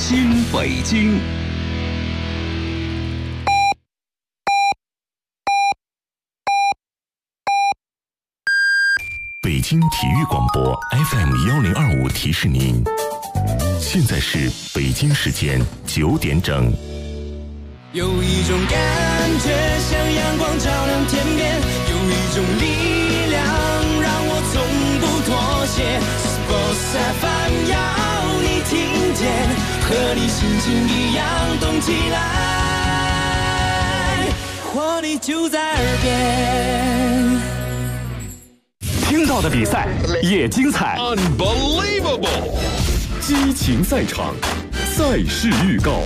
新北京。 北京体育广播 FM1025提示您，现在是北京时间9点整。 有一种感觉像阳光照亮天边，有一种力量让我从不妥协。Sports FM 要你听见，和你心情一样动起来，活力就在耳边。 听到的比赛也精彩 ，Unbelievable！ 激情赛场，赛事预告。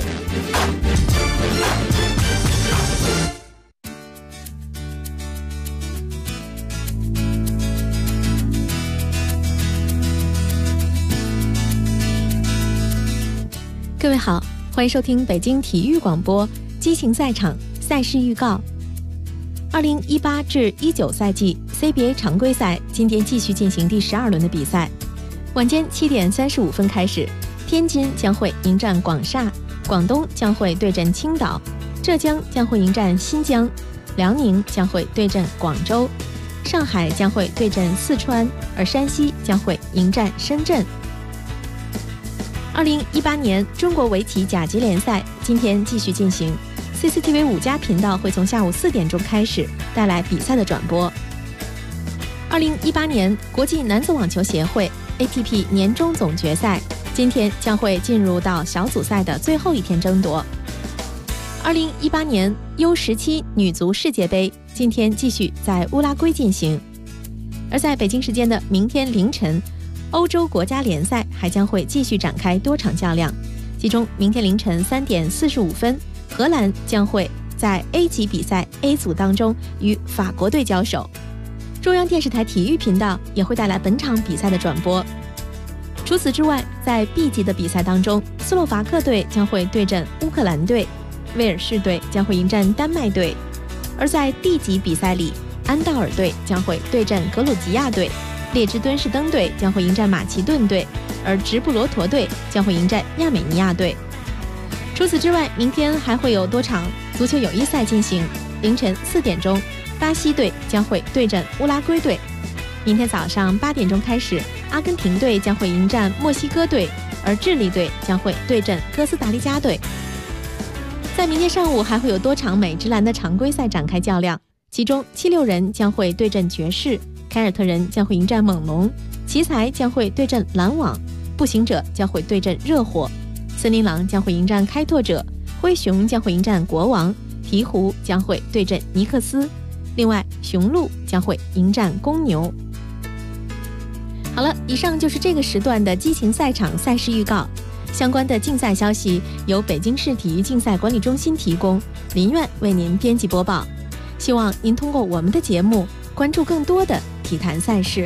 各位好，欢迎收听北京体育广播激情赛场赛事预告。2018至19赛季 CBA 常规赛今天继续进行第12轮的比赛。晚间7点35分开始，天津将会迎战广厦，广东将会对阵青岛，浙江将会迎战新疆，辽宁将会对阵广州，上海将会对阵四川，而山西将会迎战深圳。2018年中国围棋甲级联赛今天继续进行，CCTV 5家频道会从下午4点钟开始带来比赛的转播。2018年国际男子网球协会 ATP 年终总决赛今天将会进入到小组赛的最后一天争夺。2018年 U17 女足世界杯今天继续在乌拉圭进行，而在北京时间的明天凌晨，欧洲国家联赛还将会继续展开多场较量，其中明天凌晨3点45分，荷兰将会在 A 级比赛 A 组当中与法国队交手。中央电视台体育频道也会带来本场比赛的转播。除此之外，在 B 级的比赛当中，斯洛伐克队将会对阵乌克兰队，威尔士队将会迎战丹麦队，而在 D 级比赛里，安道尔队将会对阵格鲁吉亚队，列支敦士登队将会迎战马其顿队，而直布罗陀队将会迎战亚美尼亚队。除此之外，明天还会有多场足球友谊赛进行。凌晨4点钟，巴西队将会对阵乌拉圭队。明天早上8点钟开始，阿根廷队将会迎战墨西哥队，而智利队将会对阵哥斯达黎加队。在明天上午还会有多场美职篮的常规赛展开较量，其中76人将会对阵爵士，凯尔特人将会迎战猛龙，奇才将会对阵篮网，步行者将会对阵热火，森林狼将会迎战开拓者，灰熊将会迎战国王，鹈鹕将会对阵尼克斯，另外雄鹿将会迎战公牛。好了，以上就是这个时段的激情赛场赛事预告。相关的竞赛消息由北京市体育竞赛管理中心提供，林苑为您编辑播报。希望您通过我们的节目关注更多的体坛赛事。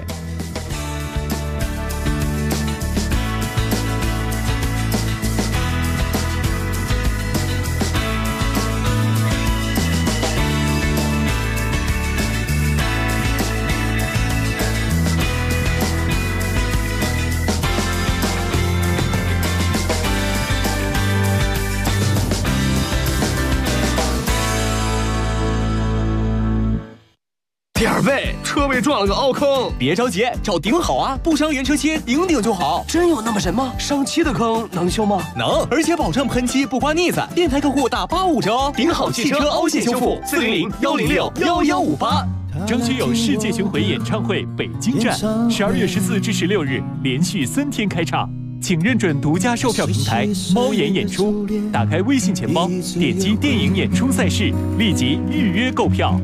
二位，车位撞了个凹坑， 别着急，找顶好啊，不伤原车漆，顶就好。 真有那么神吗？上漆的坑能修吗？ 能，而且保证喷漆不刮腻子，电台客户打85折哦。 顶好汽车凹陷修复，400-106-1158。 争取有世界巡回演唱会北京站，12月14至16日连续3天开唱，请认准独家售票平台猫眼演出，打开微信钱包，点击电影演出赛事，立即预约购票。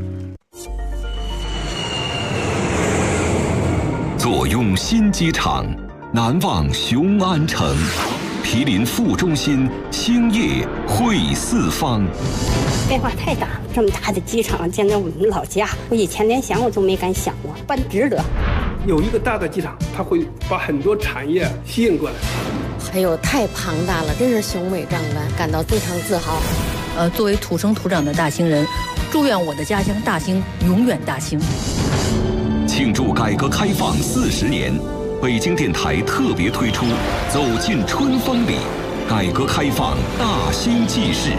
坐拥新机场，难忘雄安城，毗邻副中心，兴业汇四方。 变化太大，这么大的机场建在我们老家，我以前连想我都没敢想过，办值得。 有一个大的机场，它会把很多产业吸引过来。 还有太庞大了，真是雄伟壮观，感到非常自豪。 作为土生土长的大兴人，祝愿我的家乡大兴永远大兴。 庆祝改革开放40年，北京电台特别推出《走进春风里》， 改革开放大新纪事。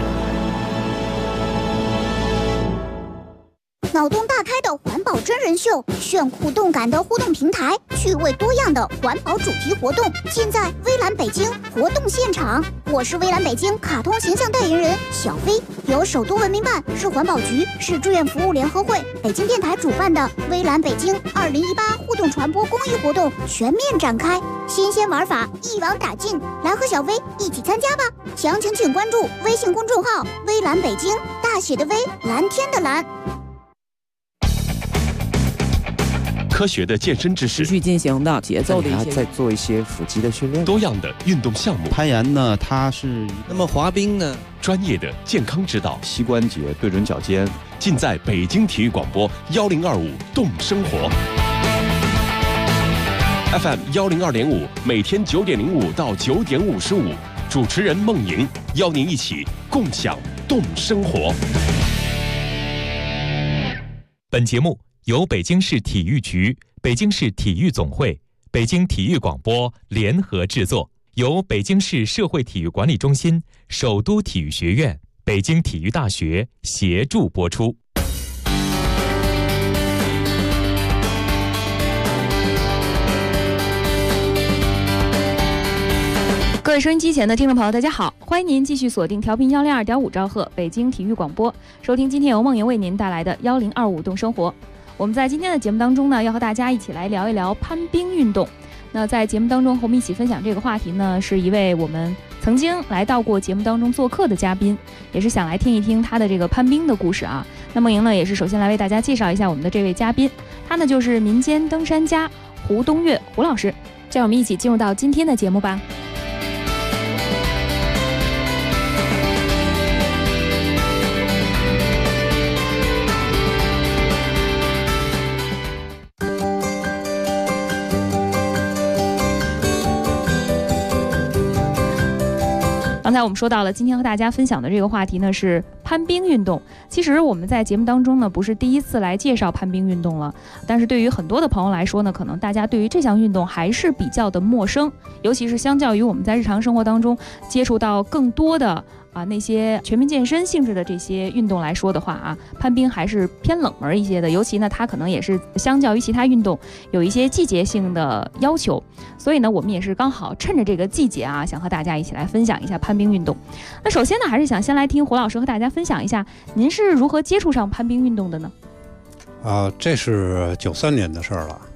脑洞大开的环保真人秀，炫酷动感的互动平台，趣味多样的环保主题活动，尽在微蓝北京活动现场。我是微蓝北京卡通形象代言人小飞，由首都文明办、市环保局、市志愿服务联合会、北京电台主办的微蓝北京2018互动传播公益活动全面展开，新鲜玩法一网打尽，来和小飞一起参加吧！详情请关注微信公众号“微蓝北京”，大写的微，蓝天的蓝。 科学的健身知识， 持续进行的节奏的一些， 再做一些腹肌的训练， 多样的运动项目。 攀岩呢，它是那么滑冰呢？ 专业的健康指导， 膝关节对准脚尖， 尽在北京体育广播1025动生活 FM 102.5，每天9点05到9点55，主持人孟莹邀您一起共享动生活。 本节目由北京市体育局、北京市体育总会、北京体育广播联合制作，由北京市社会体育管理中心、首都体育学院、北京体育大学协助播出。 各位收音机前的听众朋友，大家好，欢迎您继续锁定调频102.5兆赫北京体育广播，收听今天由梦莹为您带来的1025动生活。我们在今天的节目当中呢，要和大家一起来聊一聊攀冰运动。那在节目当中和我们一起分享这个话题呢，是一位我们曾经来到过节目当中做客的嘉宾，也是想来听一听他的这个攀冰的故事啊。那梦莹呢，也是首先来为大家介绍一下我们的这位嘉宾，他呢就是民间登山家胡东岳胡老师。让我们一起进入到今天的节目吧。刚才我们说到了，今天和大家分享的这个话题呢是攀冰运动。其实我们在节目当中呢不是第一次来介绍攀冰运动了，但是对于很多的朋友来说呢，可能大家对于这项运动还是比较的陌生，尤其是相较于我们在日常生活当中接触到更多的那些全民健身性质的这些运动来说的话啊，攀冰还是偏冷门一些的，尤其呢它可能也是相较于其他运动有一些季节性的要求，所以呢我们也是刚好趁着这个季节啊，想和大家一起来分享一下攀冰运动。那首先呢还是想先来听胡老师和大家分享一下您是如何接触上攀冰运动的呢？ 这是93年的事儿了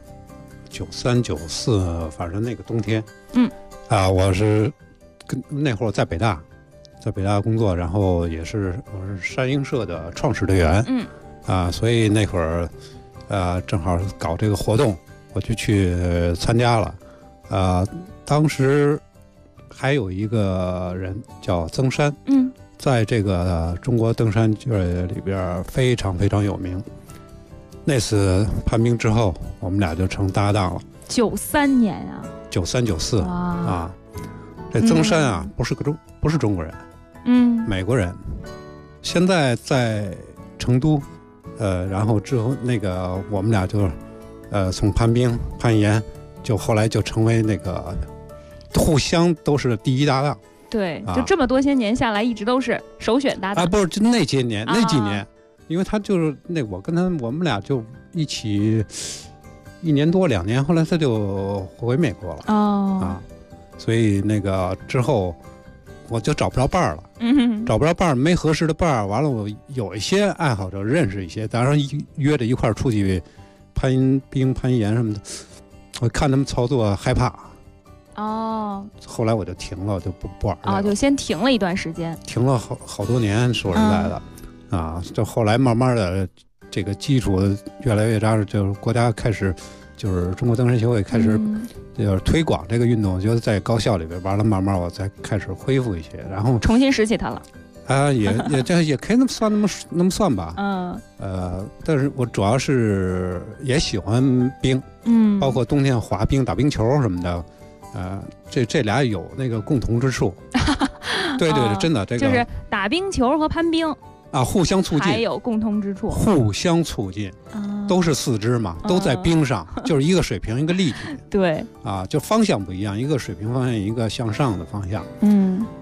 ，93、94，反正那个冬天，我是那会儿在北大工作，然后我是山鹰社的创始队员，所以那会儿正好搞这个活动，我就去参加了。当时还有一个人叫曾山，在这个中国登山界里边非常非常有名。那次攀冰之后，我们俩就成搭档了。 93年啊 ，93、94这曾山啊，不是中国人。美国人，现在在成都，然后之后那个我们俩就，从攀冰、攀岩，就后来就成为那个互相都是第一搭档。 对，就这么多些年下来，一直都是首选搭档。 不是，就那些年、那几年，因为他就是我们俩就一起1年多2年，后来他就回美国了。所以那个之后。我就找不着伴儿了，找不着伴儿，没合适的伴儿。完了，我有一些爱好者认识一些，当然约着一块儿出去攀冰、攀岩什么的。我看他们操作害怕，后来我就停了，我就不玩了。 就先停了一段时间， 停了好多年，说实在的，就后来慢慢的这个基础越来越扎实，就是国家开始。就是中国登山协会开始就是推广这个运动，我觉得在高校里边，完了慢慢我才开始恢复一些，然后重新拾起它了。 也可以那么算吧。但是我主要是也喜欢冰，包括冬天滑冰、打冰球什么的，这俩有那个共同之处。对，真的这个就是打冰球和攀冰。 互相促进， 还有共通之处， 互相促进，都是四肢嘛，都在冰上，就是一个水平一个立体， 对， 就方向不一样，一个水平方向，一个向上的方向，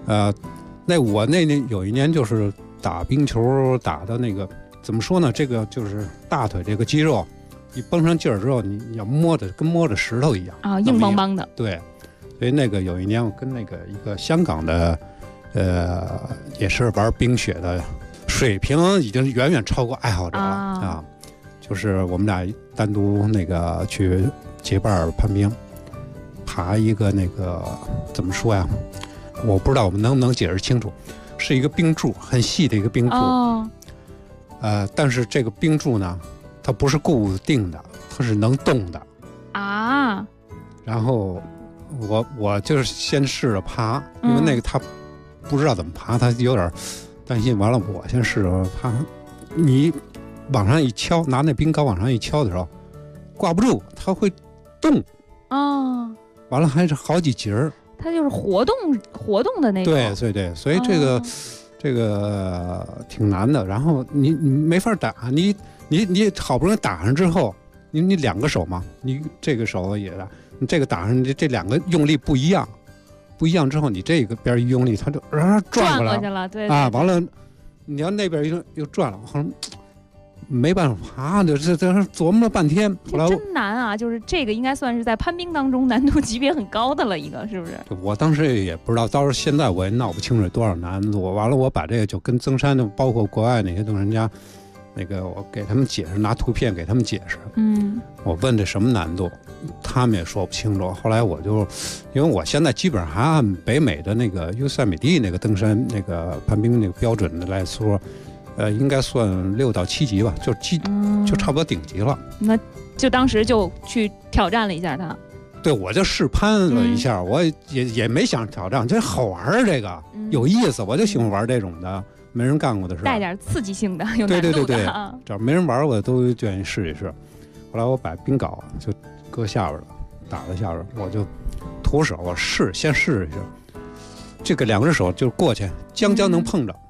那我那年有一年就是打冰球打的那个，怎么说呢？这个就是大腿这个肌肉，你绷上劲儿之后，你要摸着跟摸着石头一样啊，硬邦邦的。 对，所以那个有一年我跟那个一个香港的，也是玩冰雪的，水平已经远远超过爱好者了啊。就是我们俩单独那个去结伴攀冰，爬一个那个怎么说呀？我不知道我们能不能解释清楚，是一个冰柱，很细的一个冰柱。但是这个冰柱呢，它不是固定的，它是能动的啊。然后我就是先试着爬，因为那个他不知道怎么爬，他有点担心。完了，我先试着爬，你往上一敲，拿那冰糕往上一敲的时候，挂不住，它会动啊。完了还是好几节儿。 它就是活动的那种。 对，所以这个挺难的。然后你没法打，你好不容易打上之后，你两个手嘛，你这个手也打，你这个打上这两个用力不一样之后，你这个边一用力，它就转过来了，对啊，完了你要那边又转了，好像没办法爬，这琢磨了半天。后来真难啊！就是这个应该算是在攀冰当中难度级别很高的了一个，是不是？ 我当时也不知道，到时候现在我也闹不清楚多少难度。完了，我把这个就跟增山的，包括国外那些登山家，那个我给他们解释，拿图片给他们解释。我问这什么难度，他们也说不清楚。后来我就，因为我现在基本上还按北美的那个优塞美地那个登山那个攀冰那个标准的来说。应该算6到7级吧，就差不多顶级了。 那就当时就去挑战了一下它。 对，我就试攀了一下，我也没想挑战，这好玩儿，这个有意思，我就喜欢玩这种的，没人干过的事， 带点刺激性的，有难度的。 对，只要没人玩过，都愿意试一试。后来我把冰镐就搁下边了，打在下边，我就徒手我先试一试，这个2只手就过去，将能碰着。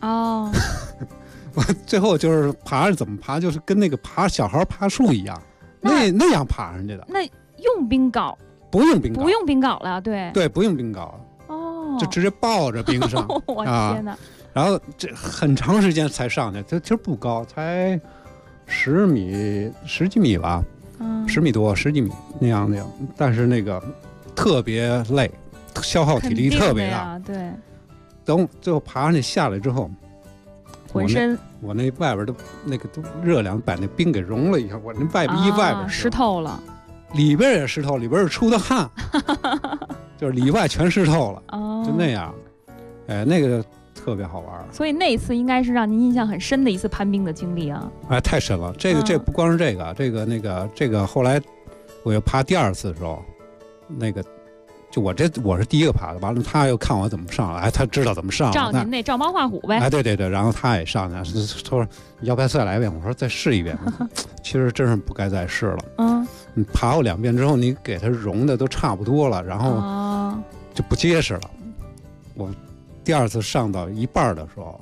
我最后就是爬是怎么爬，就是跟那个小孩爬树一样，那样爬上去的。 那用冰镐？ 不用冰镐了，对， 不用冰镐就直接抱着冰上。 我天哪！ 然后这很长时间才上去，它其实不高，才10几米吧，10米多，10几米那样。但是那个特别累，消耗体力特别大。 对。 等最后爬上去下来之后， 浑身我那外边都那个都热量把那冰给融了一下，我那外边湿透了， 里边也湿透，里边是出的汗，就是里外全湿透了，就那样，那个特别好玩。 所以那一次应该是让您印象很深的一次攀冰的经历啊！ 太深了，这不光是这个后来我又爬第2次的时候，那个。就我是第一个爬的，完了他又看我怎么上，他知道怎么上， 照您那照猫画虎呗。 对，然后他也上去，他说要不要再来一遍？我说再试一遍。其实真是不该再试了。你爬过2遍之后，你给它融的都差不多了，然后就不结实了。我第2次上到一半的时候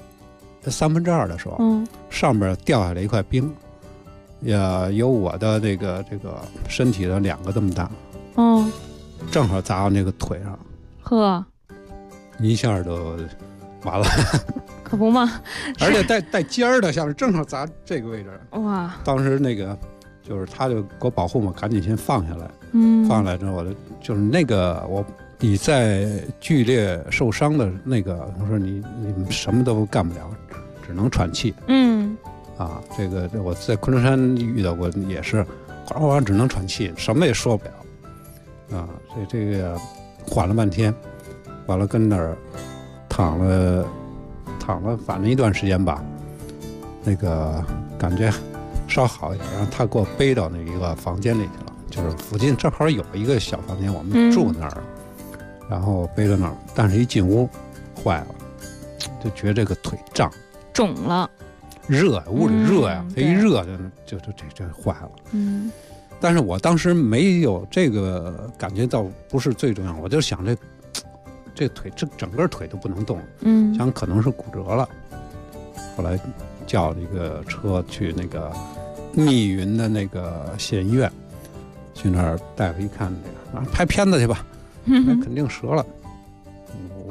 ，2/3的时候，上边掉下来一块冰，也有我的这个身体的2个这么大。正好砸到那个腿上， 呵， 一下就完了， 可不嘛！ 而且带尖儿的，像是正好砸这个位置。 哇！ 当时那个就是他就给我保护嘛，赶紧先放下来。放下来之后，就是那个你在剧烈受伤的那个，我说你什么都干不了，只能喘气。这个我在昆仑山遇到过，也是哗哗只能喘气，什么也说不了。这个缓了半天，完了跟那儿躺了，反正一段时间吧，那个感觉稍好一点，然后他给我背到那一个房间里去了，就是附近正好有一个小房间，我们住那儿，然后背到那儿，但是一进屋坏了，就觉得这个腿肿了， 热，屋里热呀，它一热就这坏了。但是我当时没有这个感觉到，不是最重要，我就想这腿整个腿都不能动，想可能是骨折了。后来叫了一个车去那个密云的那个县医院，去那儿大夫一看，拍片子去吧，那肯定折了。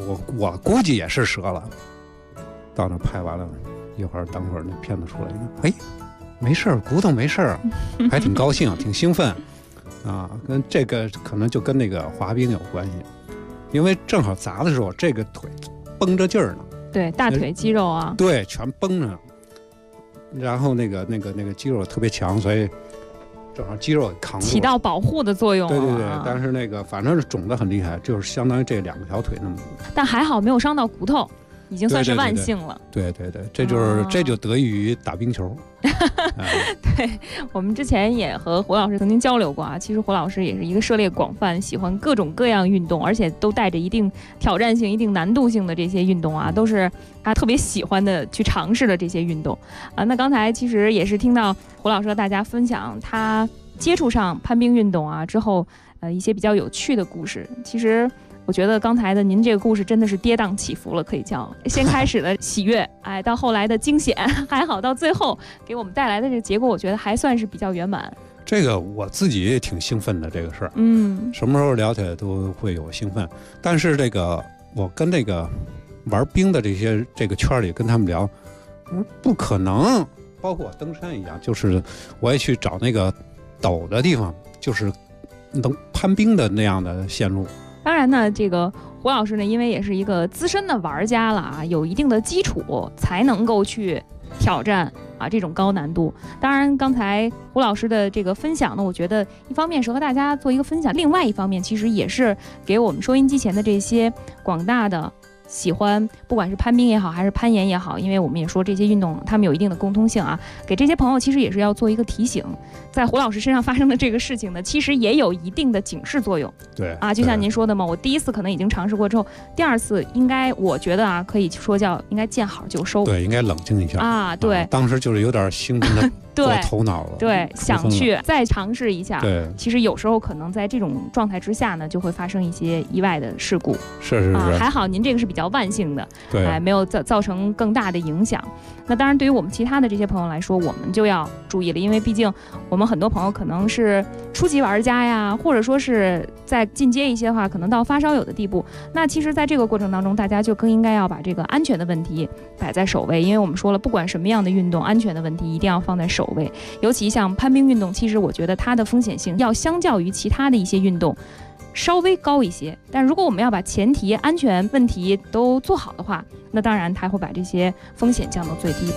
我估计也是折了。到那拍完了，等会儿那片子出来，哎，没事儿，骨头没事儿，还挺高兴，挺兴奋啊。跟这个可能就跟那个滑冰有关系，因为正好砸的时候，这个腿绷着劲儿呢。 对，大腿肌肉啊， 对，全绷着。然后那个肌肉特别强，所以正好肌肉扛住， 起到保护的作用。 对对对，但是那个反正是肿得很厉害，就是相当于这2条腿那么。 但还好没有伤到骨头。已经算是万幸了。 对，这就得益于打冰球。 对，我们之前也和胡老师曾经交流过啊。其实胡老师也是一个涉猎广泛，喜欢各种各样运动，而且都带着一定挑战性、一定难度性的这些运动啊，都是他特别喜欢的去尝试的这些运动啊。那刚才其实也是听到胡老师和大家分享他接触上攀冰运动啊之后，一些比较有趣的故事。其实我觉得刚才的您这个故事真的是跌宕起伏了，可以叫先开始的喜悦，哎，到后来的惊险，还好到最后给我们带来的这个结果，我觉得还算是比较圆满。 这个我自己也挺兴奋的，这个事儿，什么时候聊起来都会有兴奋。但是这个我跟这个玩冰的这个圈里跟他们聊，不可能，包括登山一样，就是我也去找那个陡的地方，就是能攀冰的那样的线路。 当然呢，这个胡老师呢，因为也是一个资深的玩家了啊，有一定的基础，才能够去挑战啊这种高难度。当然，刚才胡老师的这个分享呢，我觉得一方面是和大家做一个分享，另外一方面其实也是给我们收音机前的这些广大的喜欢不管是攀冰也好还是攀岩也好，因为我们也说这些运动他们有一定的共通性啊，给这些朋友其实也是要做一个提醒，在胡老师身上发生的这个事情呢，其实也有一定的警示作用。 对啊，就像您说的嘛，我第一次可能已经尝试过之后，第二次应该我觉得啊，可以说叫应该见好就收。 对，应该冷静一下啊。对， 当时就是有点兴奋的过头脑了。 对，想去再尝试一下。 对， 其实有时候可能在这种状态之下呢，就会发生一些意外的事故。 是啊， 还好您这个是比较万幸的， 对， 没有造成更大的影响。那当然，对于我们其他的这些朋友来说，我们就要注意了，因为毕竟我们很多朋友可能是初级玩家呀，或者说是再进阶一些的话，可能到发烧友的地步。那其实在这个过程当中，大家就更应该要把这个安全的问题摆在首位，因为我们说了，不管什么样的运动，安全的问题一定要放在首位。尤其像攀冰运动，其实我觉得它的风险性要相较于其他的一些运动稍微高一些，但如果我们要把前提安全问题都做好的话，那当然它会把这些风险降到最低。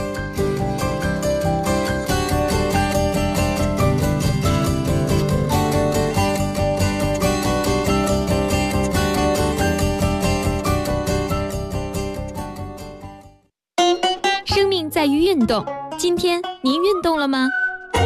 生命在于运动，今天您运动了吗？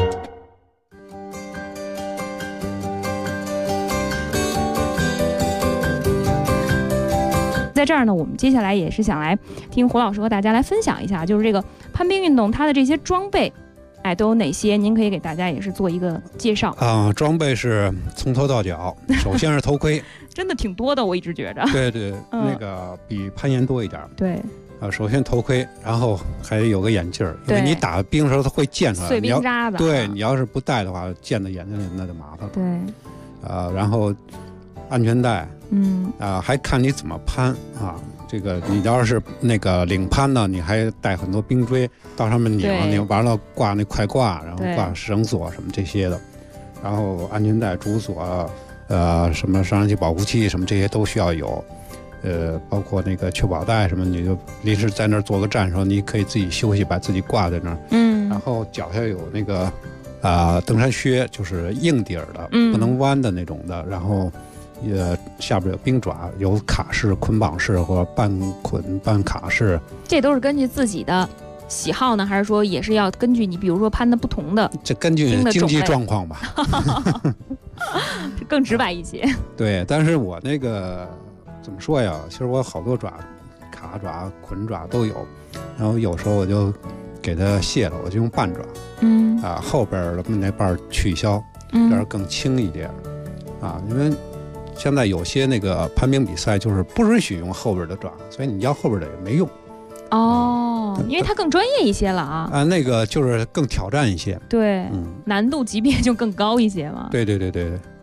在这儿呢，我们接下来也是想来听胡老师和大家来分享一下，就是这个攀冰运动它的这些装备，哎，都有哪些？您可以给大家也是做一个介绍啊。装备是从头到脚，首先是头盔， 真的挺多的，我一直觉着。 对对，那个比攀岩多一点。 对。 首先头盔，然后还有个眼镜儿，因为你打冰的时候它会溅出来， 碎冰渣子。 对，你要是不戴的话，溅到眼睛里那就麻烦了。 对。 然后安全带。还看你怎么攀啊。这个你要是那个领攀呢，你还带很多冰锥到上面拧完了挂那快挂，然后挂绳索什么这些的，然后安全带、主锁，什么上升器保护器什么这些都需要有，包括那个确保带什么，你就临时在那儿做个站的时候，你可以自己休息，把自己挂在那儿。然后脚下有那个登山靴，就是硬底儿的，不能弯的那种的，然后。下边有冰爪，有卡式、捆绑式或半捆半卡式， 这都是根据自己的喜好呢，还是说也是要根据你，比如说攀的不同的？ 这根据经济状况吧， 更直白一些。 对，但是我那个怎么说呀？其实我好多爪，卡爪、捆爪都有，然后有时候我就给它卸了，我就用半爪，后边的那半取消，这样更轻一点，因为。现在有些那个攀冰比赛就是不允许用后边的爪，所以你要后边的也没用。 因为它更专业一些了啊。 那个就是更挑战一些。 对，难度级别就更高一些嘛。 对。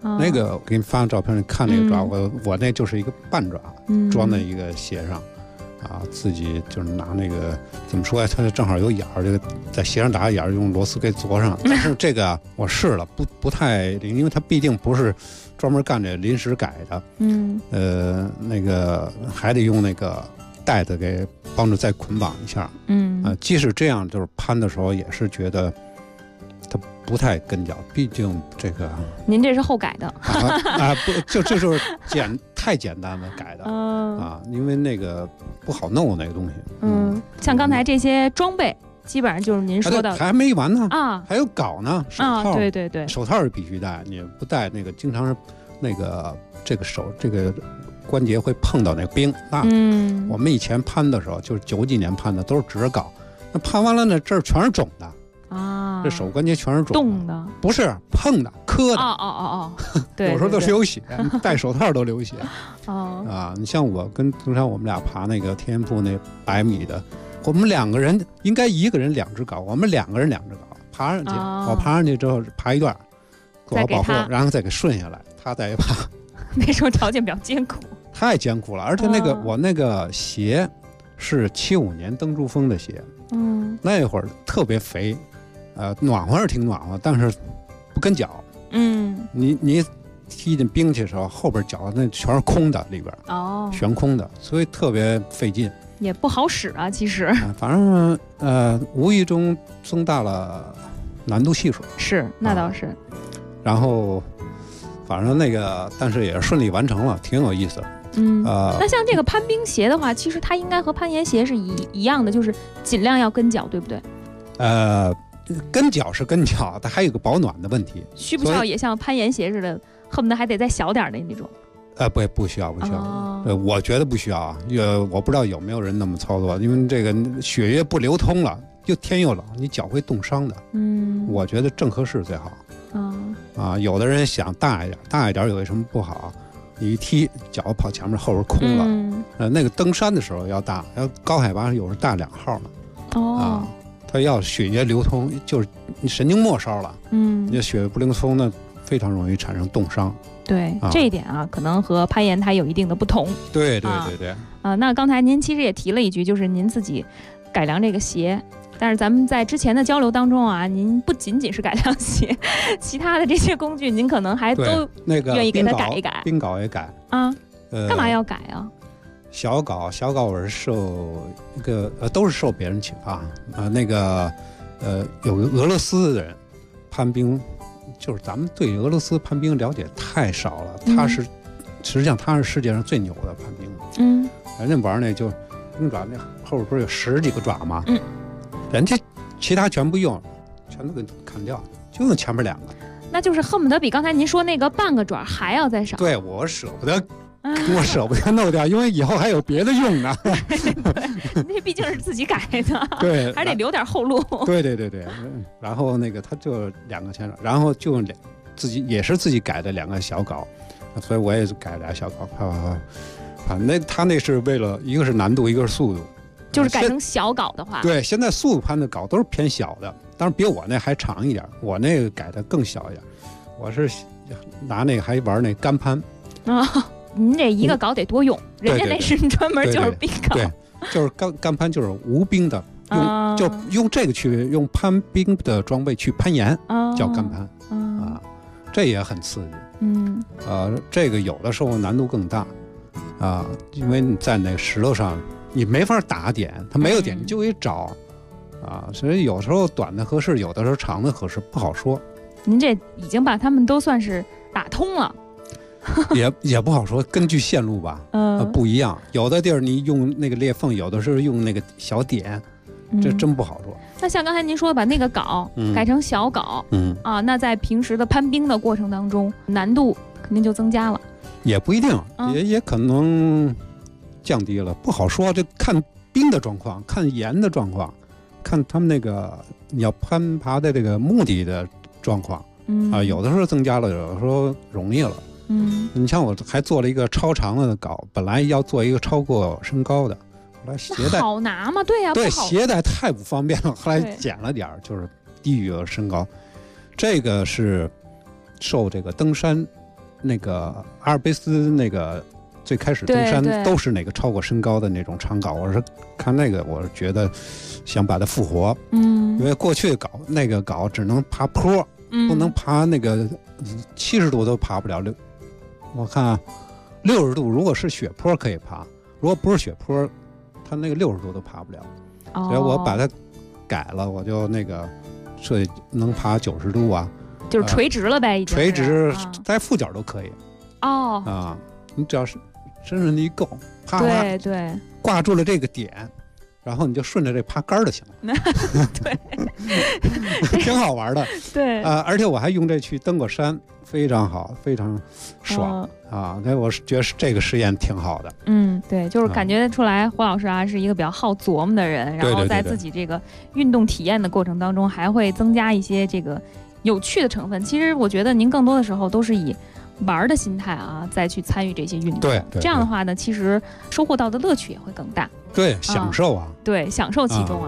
那个我给你发个照片，你看那个爪，我那就是一个半爪，装在一个鞋上。自己就是拿那个怎么说呀？它正好有眼儿，这个在鞋上打个眼儿，用螺丝给做上。但是这个我试了，不太灵，因为它毕竟不是专门干这临时改的。那个还得用那个带子给帮着再捆绑一下。即使这样，就是攀的时候也是觉得它不太跟脚，毕竟这个。 您这是后改的不就是太简单了改的因为那个不好弄那个东西。 像刚才这些装备，基本上就是您说的， 还没完呢还有镐呢，手套， 对， 手套是必须戴，你不戴那个经常是那个这个手这个关节会碰到那个冰我们以前攀的时候，就是90几年攀的都是直着镐，那攀完了呢，这儿全是肿的。这手关节全是冻的， 不是碰的，磕的。 对， 有时候都是流血，戴手套都流血。你像我跟东山，我们俩爬那个天瀑那100米的，我们2个人应该一个人2只镐，我们2个人2只镐爬上去。我爬上去之后爬一段，做好保护，然后再给顺下来，他再爬。 那时候条件比较艰苦， 太艰苦了，而且我那个鞋是75年登珠峰的鞋，那会儿特别肥。暖和是挺暖和，但是不跟脚。你踢进冰去的时候，后边脚那全是空的，里边悬空的，所以特别费劲， 也不好使啊。其实， 反正无意中增大了难度系数。 是，那倒是。 然后，反正那个，但是也是顺利完成了，挺有意思的。 那像这个攀冰鞋的话，其实它应该和攀岩鞋是一样的，就是尽量要跟脚，对不对？ 跟脚是跟脚，它还有个保暖的问题。 需不需要也像攀岩鞋似的，恨不得还得再小点的那种？ 不需要。我觉得不需要啊。我不知道有没有人那么操作，因为这个血液不流通了，又天又冷，你脚会冻伤的。我觉得正合适最好。有的人想大一点有什么不好？你一踢脚跑前面，后边空了。那个登山的时候要大，要高海拔有时候大2号呢。它要血液流通，就是你神经末梢了，你血液不流通，那非常容易产生冻伤。 对，这一点可能和攀岩它有一定的不同。 对。 那刚才您其实也提了一句，就是您自己改良这个鞋，但是咱们在之前的交流当中您不仅仅是改良鞋，其他的这些工具您可能还都愿意给它改一改。 冰镐也改干嘛要改啊？ 小镐我是受一个都是受别人启发那个有个俄罗斯的人攀冰，就是咱们对俄罗斯攀冰了解太少了。实际上他是世界上最牛的攀冰。人家玩那就冰爪，那后边不是有10几个爪吗？人家其他全不用，全都给砍掉，就用前面2个。 那就是恨不得比刚才您说那个半个爪还要再少。 对，我舍不得弄掉，因为以后还有别的用呢。 那毕竟是自己改的， 对， 还得留点后路。 对。然后那个他就2个前爪，然后就用自己改的2个小镐，所以我也改俩小镐。他那是为了一个是难度，一个是速度。 就是改成小镐的话， 对，现在速度攀的镐都是偏小的，当然比我那还长一点，我那个改的更小一点。我是拿那个还玩那干攀您这一个镐得多用，人家那是专门就是冰镐。 对，就是干攀，就是无冰的，就用这个去用攀冰的装备去攀岩，叫干攀这也很刺激。这个有的时候难度更大因为你在那个石头上你没法打点，它没有点你就得找所以有时候短的合适，有的时候长的合适，不好说。 您这已经把他们都算是打通了。 也不好说，根据线路吧，不一样。有的地儿你用那个裂缝，有的是用那个小点，这真不好说。 那像刚才您说把那个镐改成小镐，那在平时的攀冰的过程当中，难度肯定就增加了。也不一定，也可能降低了，不好说。这看冰的状况，看岩的状况，看他们那个你要攀爬的这个目的的状况，有的时候增加了，有的时候容易了。你像我还做了一个超长的镐，本来要做一个超过身高的，后来鞋带好拿吗？对呀， 对，鞋带太不方便了，后来减了点，就是低于身高。这个是受这个登山那个阿尔卑斯那个最开始登山都是那个超过身高的那种长镐，我是看那个，我是觉得想把它复活，因为过去的那个镐只能爬坡，不能爬那个70度都爬不了。我看60度如果是雪坡可以爬，如果不是雪坡，它那个60度都爬不了，所以我把它改了，我就那个设计能爬90度啊， 就是垂直了呗，已经垂直在副脚都可以。你只要是身上一够，啪， 对， 挂住了这个点，然后你就顺着这爬杆就行了。对，挺好玩的。 对， 而且我还用这去登过山，非常好，非常爽所以我是觉得这个实验挺好的。 对，就是感觉出来胡老师是一个比较好琢磨的人，然后在自己这个运动体验的过程当中，还会增加一些这个有趣的成分。其实我觉得您更多的时候都是以玩的心态再去参与这些运动， 对， 这样的话呢，其实收获到的乐趣也会更大。 对，享受对，享受其中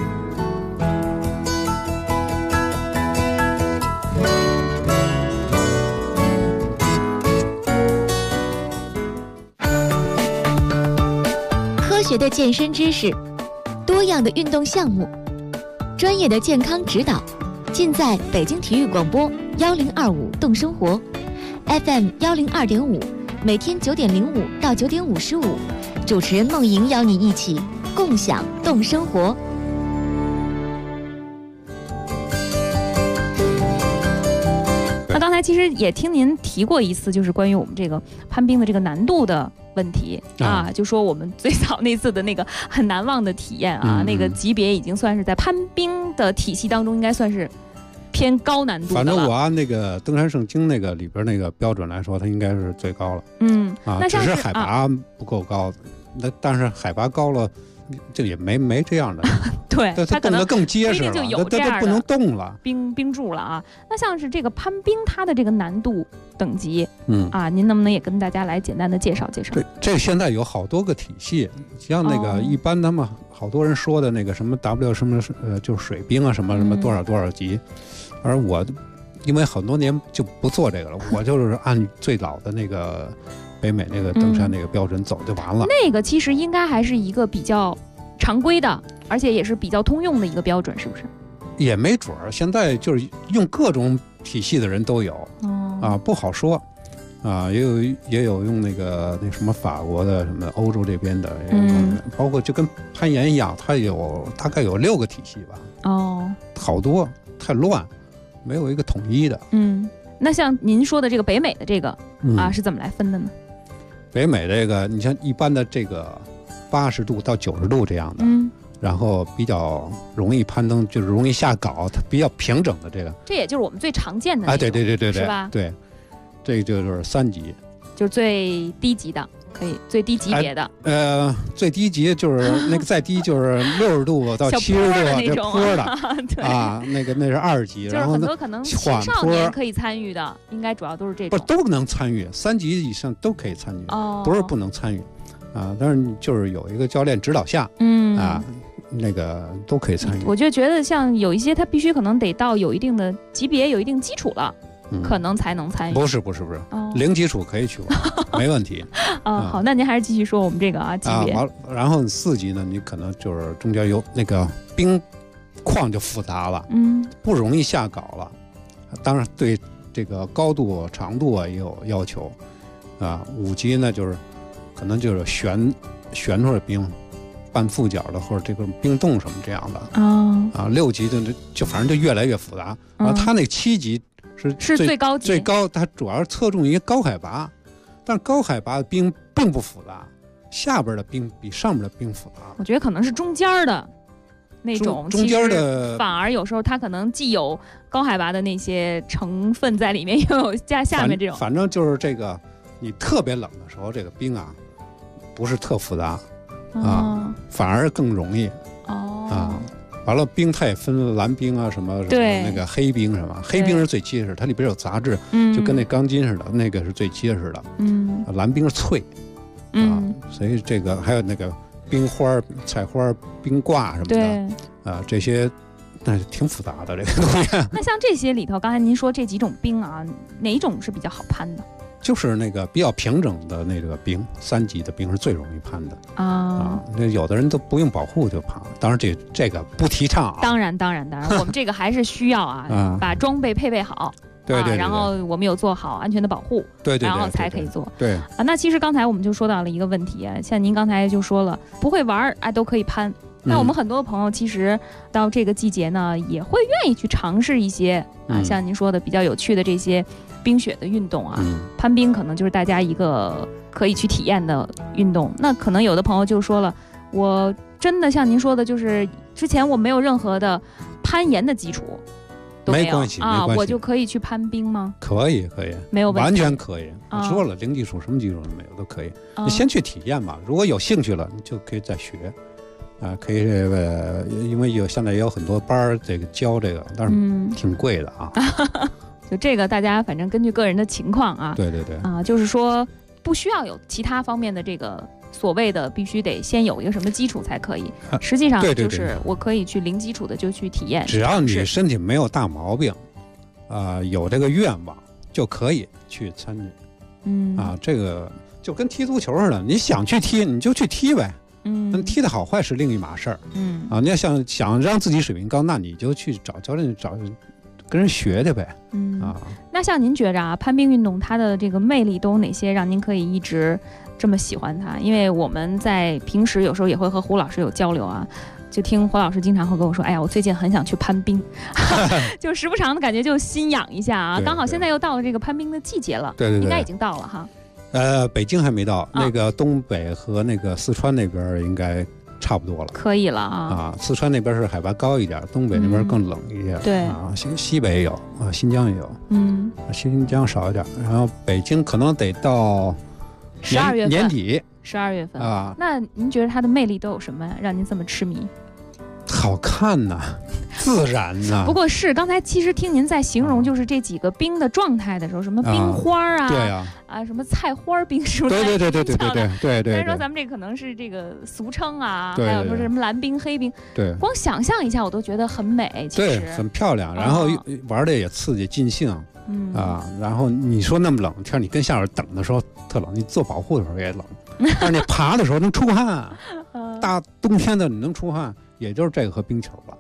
科学的健身知识，多样的运动项目，专业的健康指导，尽在北京体育广播1025动生活 FM 102.5，每天9点05到9点55，主持人梦莹邀你一起共享动生活。 那刚才其实也听您提过一次，就是关于我们这个攀冰的这个难度的问题就说我们最早那次的那个很难忘的体验那个级别已经算是在攀冰的体系当中应该算是偏高难度的了。 反正我按那个登山圣经那个里边那个标准来说，它应该是最高了。 那只是海拔不够高，但是海拔高了，这也没这样的。 对，它动得更结实了， 就有这样的不能动了， 冰柱了那像是这个攀冰，它的这个难度等级，您能不能也跟大家来简单的介绍介绍？ 这现在有好多个体系，像那个一般他们好多人说的那个什么 W 什么就是水冰什么多少多少级，而我因为很多年就不做这个了，我就是按最老的那个北美那个登山那个标准走就完了。 那个其实应该还是一个比较常规的，而且也是比较通用的一个标准，是不是？ 也没准儿，现在就是用各种体系的人都有，不好说，也有用那什么法国的，什么欧洲这边的，包括就跟攀岩一样，它大概有6个体系吧。好多，太乱，没有一个统一的。 那像您说的这个北美的这个是怎么来分的呢？ 北美这个，你像一般的这个80度到90度这样的，然后比较容易攀登，就是容易下镐，它比较平整的这个， 这也就是我们最常见的那种， 对， 是吧？ 对，这个就是3级， 就是最低级的，可以最低级别的。 最低级就是那个再低就是60度到70度这坡的那是2级， 就是很多可能青少年可以参与的，应该主要都是这种， 不都能参与，3级以上都可以参与，不是不能参与。但是就是有一个教练指导下，那个都可以参与。 我就觉得像有一些他必须可能得到有一定的级别，有一定基础了，可能才能参与。 不是，0基础可以去玩，没问题。 好，那您还是继续说我们这个级别。 然后4级呢，你可能就是中间有那个冰况就复杂了，不容易下镐了。当然对这个高度、长度也有要求。5级呢就是。可能就是悬出来冰，半副脚的或者这个冰洞什么这样的。6级就反正就越来越复杂。它那7级是最高级， 最高，它主要侧重于高海拔，但是高海拔的冰并不复杂，下边的冰比上边的冰复杂。 我觉得可能是中间的那种， 中间的反而有时候它可能既有高海拔的那些成分在里面，又有下面这种。 反正就是这个，你特别冷的时候，这个冰不是特复杂反而更容易完了冰它也分蓝冰什么那个黑冰什么，黑冰是最结实，它里边有杂质，就跟那钢筋似的，那个是最结实的。蓝冰是脆所以这个还有那个冰花、彩花、冰挂什么的这些那挺复杂的这个东西。 那像这些里头，刚才您说这几种冰哪一种是比较好攀的？ 就是那个比较平整的那个冰，3级的冰是最容易攀的那有的人都不用保护就攀，当然这个不提倡啊。 当然，我们这个还是需要把装备配备好。 对， 然后我们有做好安全的保护， 对， 然后才可以做。 对那其实刚才我们就说到了一个问题像您刚才就说了，不会玩都可以攀。那我们很多朋友其实到这个季节呢，也会愿意去尝试一些像您说的比较有趣的这些冰雪的运动攀冰可能就是大家一个可以去体验的运动。那可能有的朋友就说了，我真的像您说的，就是之前我没有任何的攀岩的基础。 没关系我就可以去攀冰吗？ 可以， 没有问题， 完全可以。我说了，零基础什么基础都没有都可以。你先去体验吧，如果有兴趣了，你就可以再学可以因为现在也有很多班教这个，但是挺贵的就这个大家反正根据个人的情况对就是说不需要有其他方面的这个所谓的必须得先有一个什么基础才可以，实际上就是我可以去零基础的就去体验， 只要你身体没有大毛病有这个愿望就可以去参与这个就跟踢足球似的，你想去踢你就去踢呗踢的好坏是另一码事儿你要想让自己水平高，那你就去找教练跟人学去呗那像您觉着攀冰运动它的这个魅力都有哪些，让您可以一直这么喜欢它？因为我们在平时有时候也会和胡老师有交流就听胡老师经常会跟我说，哎呀，我最近很想去攀冰就时不常的感觉就心痒一下刚好现在又到了这个攀冰的季节了， 对， 应该已经到了哈。 北京还没到那个东北和那个四川那边应该差不多了， 可以了四川那边是海拔高一点，东北那边更冷一些对西北也有新疆也有新疆少一点，然后北京可能得到 12月份年底 12月份那您觉得它的魅力都有什么让您这么痴迷？ 好看呐自然呐不过是刚才其实听您在形容就是这几个冰的状态的时候，什么冰花对什么菜花冰是不是？ 对虽然说咱们这可能是这个俗称对还有说什么蓝冰黑冰对， 光想象一下我都觉得很美，其实对很漂亮，然后玩的也刺激尽兴然后你说那么冷天，你跟下边等的时候特冷，你做保护的时候也冷但是你爬的时候能出汗大冬天的你能出汗，也就是这个和冰球吧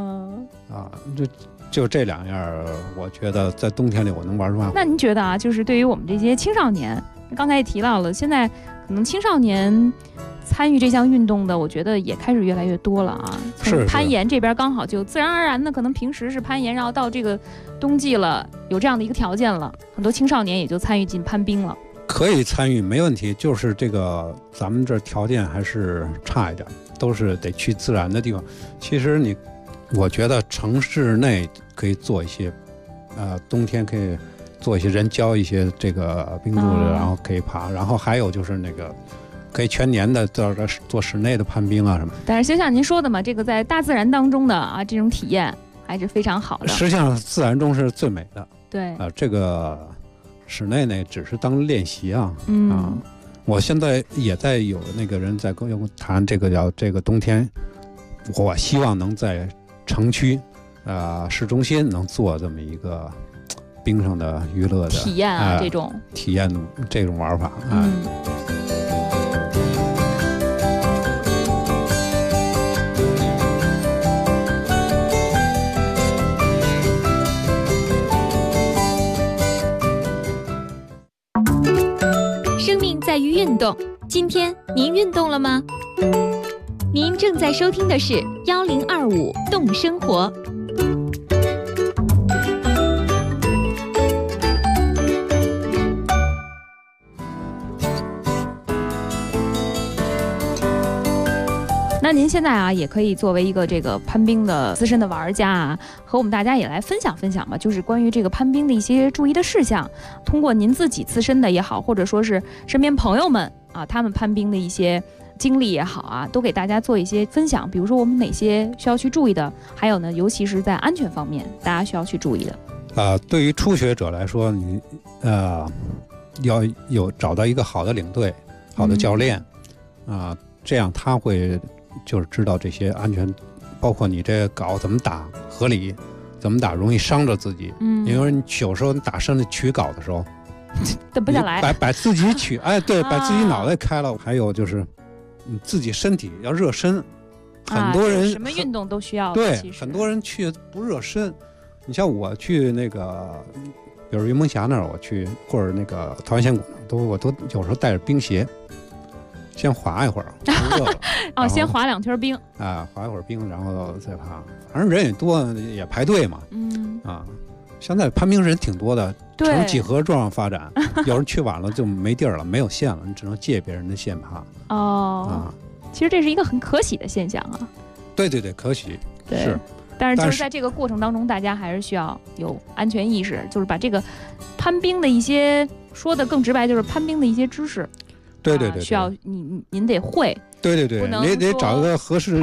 就这2样，我觉得在冬天里我能玩出汗。 那您觉得就是对于我们这些青少年，刚才也提到了，现在可能青少年参与这项运动的，我觉得也开始越来越多了从攀岩这边刚好就自然而然的，可能平时是攀岩，然后到这个冬季了，有这样的一个条件了，很多青少年也就参与进攀冰了。 可以参与没问题，就是这个咱们这条件还是差一点，都是得去自然的地方。其实我觉得城市内可以做一些冬天可以做一些人教一些这个冰柱然后可以爬，然后还有就是那个可以全年的做室内的攀冰什么。 但是就像您说的嘛，这个在大自然当中的这种体验还是非常好的。 实际上自然中是最美的。 对这个室内呢只是当练习我现在也在有那个人在跟我谈这个叫这个冬天，我希望能在城区市中心能做这么一个冰上的娱乐的体验这种体验这种玩法生命在于运动，今天您运动了吗？您正在收听的是1025动生活。 那您现在也可以作为一个这个攀冰的资深的玩家和我们大家也来分享分享吧，就是关于这个攀冰的一些注意的事项，通过您自己自身的也好，或者说是身边朋友们他们攀冰的一些经历也好都给大家做一些分享。比如说我们哪些需要去注意的，还有呢，尤其是在安全方面，大家需要去注意的。 对于初学者来说，你要找到一个好的领队、好的教练这样他会就是知道这些安全，包括你这个镐怎么打合理，怎么打容易伤着自己因为你有时候你打深的取镐的时候等不下来， 把自己对，把自己脑袋开了。还有就是你自己身体要热身，很多人什么运动都需要。 对，很多人去不热身。你像我去那个，比如云梦峡那儿，我去或者那个桃源县谷，我都有时候带着冰鞋，先滑一会儿，热了哦，先滑2圈冰啊，滑一会儿冰，然后再爬。反正人也多，也排队嘛。现在攀冰人挺多的，呈几何状发展。有人去晚了就没地儿了，没有线了，你只能借别人的线爬。 其实这是一个很可喜的现象啊。 对，可喜是。 但是就是在这个过程当中，大家还是需要有安全意识，就是把这个攀冰的一些说的更直白，就是攀冰的一些知识。 对， 需要您得会。对， 你得找一个合适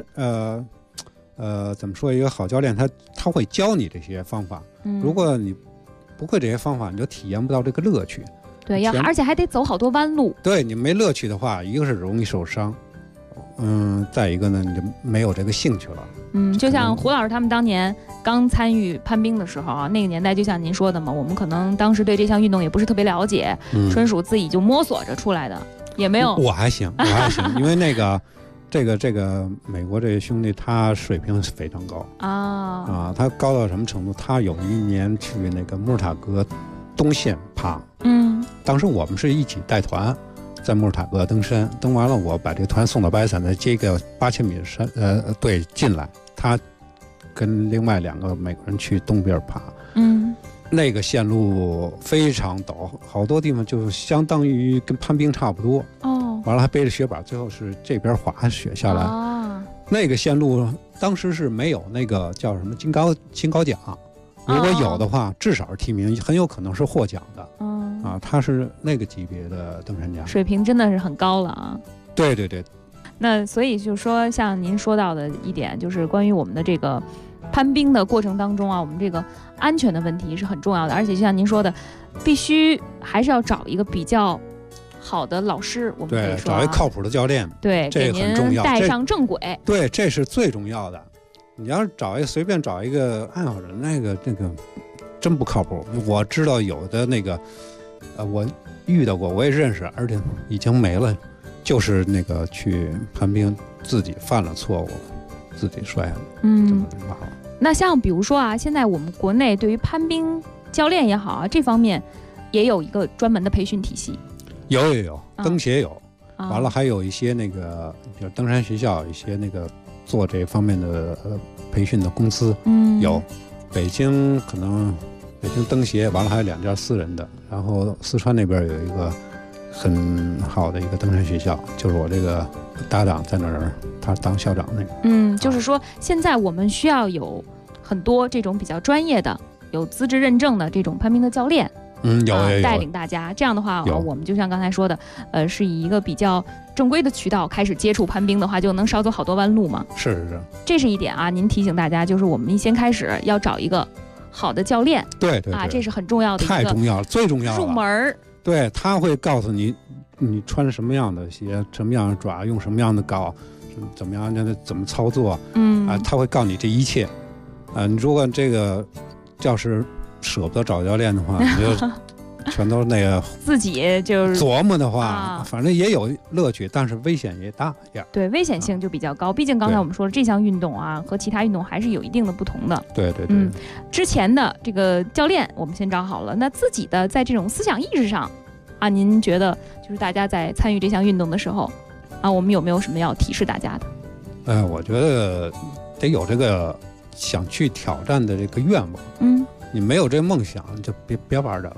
怎么说一个好教练，他会教你这些方法。如果你不会这些方法，你就体验不到这个乐趣。 对，而且还得走好多弯路。 对，你没乐趣的话，一个是容易受伤，再一个呢，你就没有这个兴趣了。 就像胡老师他们当年刚参与攀冰的时候啊，那个年代就像您说的嘛，我们可能当时对这项运动也不是特别了解，纯属自己就摸索着出来的，也没有。我还行，因为那个这个美国这个兄弟他水平非常高他高到什么程度？他有一年去那个穆尔塔格东线爬，当时我们是一起带团。在穆尔塔格登山，登完了，我把这个团送到巴基斯坦，再接一个8000米的山队进来。他跟另外2个美国人去东边爬，那个线路非常陡，好多地方就相当于跟攀冰差不多。完了还背着雪板，最后是这边滑雪下来。那个线路当时是没有那个叫什么金高奖，如果有的话，至少是提名，很有可能是获奖的。他是那个级别的登山家，水平真的是很高了啊。 对。 那所以就是说，像您说到的一点，就是关于我们的这个攀冰的过程当中啊，我们这个安全的问题是很重要的，而且就像您说的，必须还是要找一个比较好的老师，我们可以说找一个靠谱的教练， 对， 这个很重要， 带上正轨。 对，这是最重要的。你要是随便找一个爱好者，那个真不靠谱。我知道有的那个。我遇到过，我也认识，而且已经没了。就是那个去攀冰，自己犯了错误，自己摔了，这么完了。 那像比如说啊，现在我们国内对于攀冰教练也好啊，这方面也有一个专门的培训体系。 有，登协有，完了还有一些那个，比如登山学校，一些那个做这方面的培训的公司，有。北京登协，完了还有2家私人的，然后四川那边有一个很好的一个登山学校，就是我这个搭档在那儿，他当校长那个。 就是说现在我们需要有很多这种比较专业的、有资质认证的这种攀冰的教练， 有带领大家。这样的话，我们就像刚才说的，是以一个比较正规的渠道开始接触攀冰的话，就能少走好多弯路嘛。 是， 这是一点啊。您提醒大家，就是我们一先开始要找一个好的教练， 对这是很重要的一个， 太重要了，最重要了， 入门。 对，他会告诉你穿什么样的鞋，什么样的爪，用什么样的镐，怎么样怎么操作，他会告诉你这一切。你如果这个要是舍不得找教练的话，你就全都是那个自己就是琢磨的话，反正也有乐趣，但是危险也大一点。 对，危险性就比较高。毕竟刚才我们说了，这项运动啊和其他运动还是有一定的不同的。 对。 之前的这个教练我们先找好了，那自己的在这种思想意识上啊，您觉得就是大家在参与这项运动的时候啊，我们有没有什么要提示大家的？ 我觉得得有这个想去挑战的这个愿望。你没有这梦想，就别玩这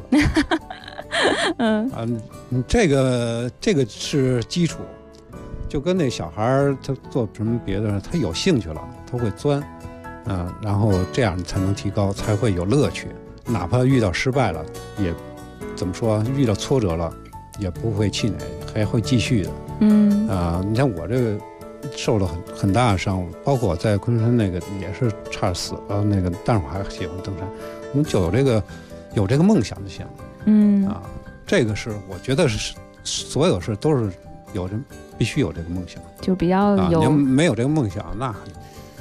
个。这个是基础，就跟那小孩他做什么别的，他有兴趣了，他会钻，然后这样才能提高，才会有乐趣。哪怕遇到失败了，也怎么说，遇到挫折了，也不会气馁，还会继续的。你像我这个受了很大的伤，包括我在昆山那个也是差点死了那个，但是我还喜欢登山。我们就有这个梦想就行。这个是我觉得是所有事都是必须有这个梦想， 就比较有。 你没有这个梦想，那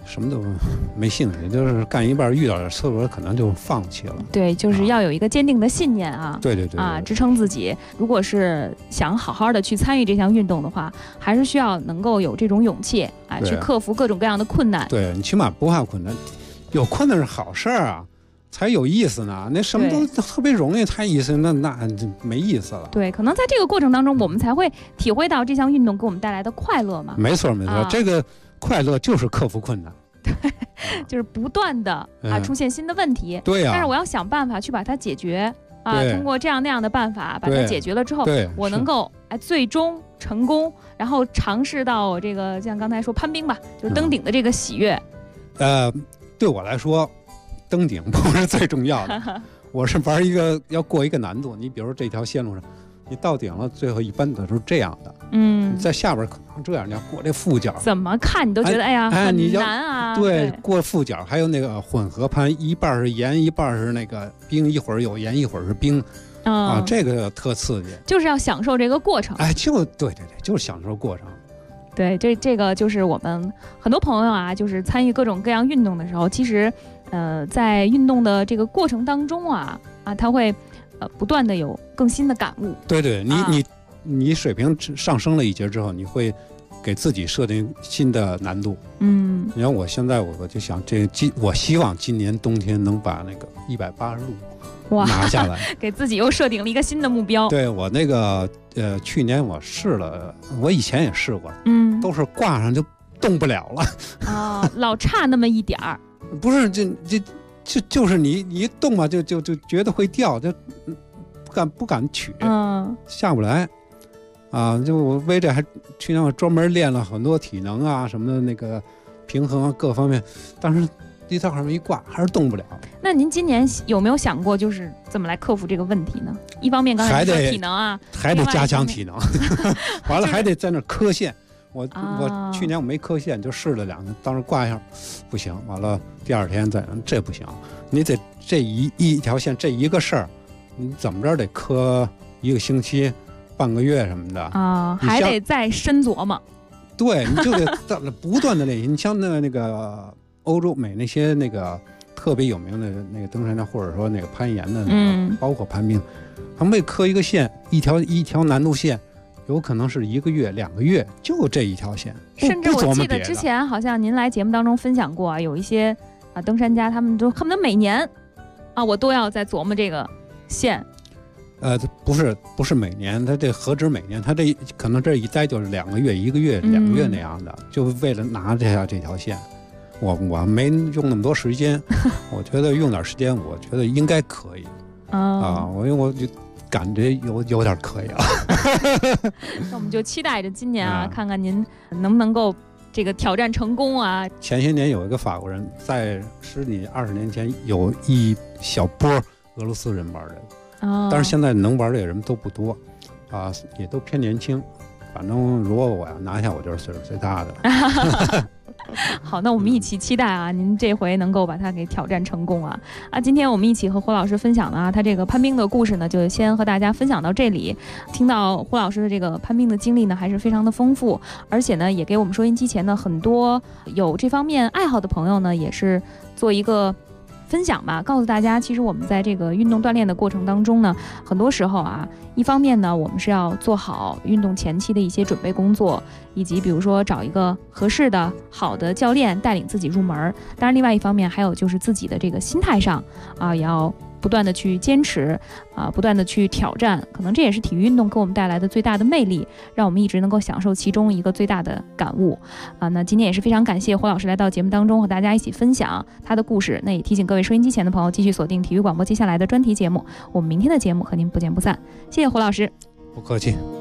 什么都没兴趣，就是干一半遇到点挫折，可能就放弃了。 对，就是要有一个坚定的信念啊。 对， 支撑自己。如果是想好好的去参与这项运动的话，还是需要能够有这种勇气啊，去克服各种各样的困难。 对，你起码不怕困难，有困难是好事啊。才有意思呢，那什么都特别容易，太意思，那没意思了。 对，可能在这个过程当中，我们才会体会到这项运动给我们带来的快乐嘛。 没错，这个快乐就是克服困难。 对，就是不断的出现新的问题。 对呀。 但是我要想办法去把它解决啊，通过这样那样的办法把它解决了之后，我能够最终成功，然后尝试到这个像刚才说攀冰吧，就是登顶的这个喜悦。 对我来说。登顶不是最重要的，我是玩一个要过一个难度。你比如说这条线路上，你到顶了，最后一般都是这样的。在下边可能这样，你要过这副角， 怎么看你都觉得很难啊。 对，过副角还有那个混合攀，一半是盐，一半是那个冰，一会儿有盐，一会儿是冰。这个特刺激， 就是要享受这个过程。 对，就是享受过程。 对，这个就是我们很多朋友啊，就是参与各种各样运动的时候，其实，在运动的这个过程当中他会不断的有更新的感悟。 对，你水平上升了一截之后，你会给自己设定新的难度。你看我现在我就想我希望今年冬天能把那个180度拿下来， 给自己又设定了一个新的目标。 对，我那个去年我试了，我以前也试过，都是挂上就动不了了老差那么一点儿。 不是，就是你一动嘛，就觉得会掉，就不敢取，下不来就我为这还去年我专门练了很多体能啊什么的，那个平衡啊各方面，但是一到上面一挂还是动不了。 那您今年有没有想过，就是怎么来克服这个问题呢？一方面刚才说体能还得加强体能，完了还得在那磕线。我去年我没磕线，就试了2个，当时挂一下不行，完了第2天这不行，你得这一条线这一个事儿，你怎么着得磕1个星期、半个月什么的还得再深琢磨。 对，你就得不断的练习。你像那个欧洲美那些那个特别有名的那个登山家，或者说那个攀岩的那个，包括攀冰，他们会磕一个线，一条难度线。有可能是1个月、2个月，就这一条线。 甚至我记得之前好像您来节目当中分享过有一些登山家，他们都恨不得每年我都要在琢磨这个线。 不是每年，他这何止每年，他这可能这一待就是2个月、1个月、2个月那样的，就为了拿这条线。我没用那么多时间，我觉得用点时间，我觉得应该可以我就。感觉有点可以那我们就期待着今年看看您能不能够这个挑战成功前些年有一个法国人在10几20年前有一小波俄罗斯人玩这个，但是现在能玩这个人都不多也都偏年轻。反正如果我要拿下，我就是岁数最大的。 好，那我们一起期待您这回能够把它给挑战成功今天我们一起和胡老师分享的他这个攀冰的故事呢，就先和大家分享到这里。听到胡老师的这个攀冰的经历呢，还是非常的丰富，而且呢，也给我们收音机前的很多有这方面爱好的朋友呢，也是做一个分享吧，告诉大家，其实我们在这个运动锻炼的过程当中呢，很多时候一方面呢，我们是要做好运动前期的一些准备工作，以及比如说找一个合适的好的教练带领自己入门。当然，另外一方面还有就是自己的这个心态上也要不断的去坚持不断的去挑战，可能这也是体育运动给我们带来的最大的魅力，让我们一直能够享受其中一个最大的感悟那今天也是非常感谢胡老师来到节目当中和大家一起分享他的故事。那也提醒各位收音机前的朋友继续锁定体育广播接下来的专题节目，我们明天的节目和您不见不散。谢谢胡老师。 不客气。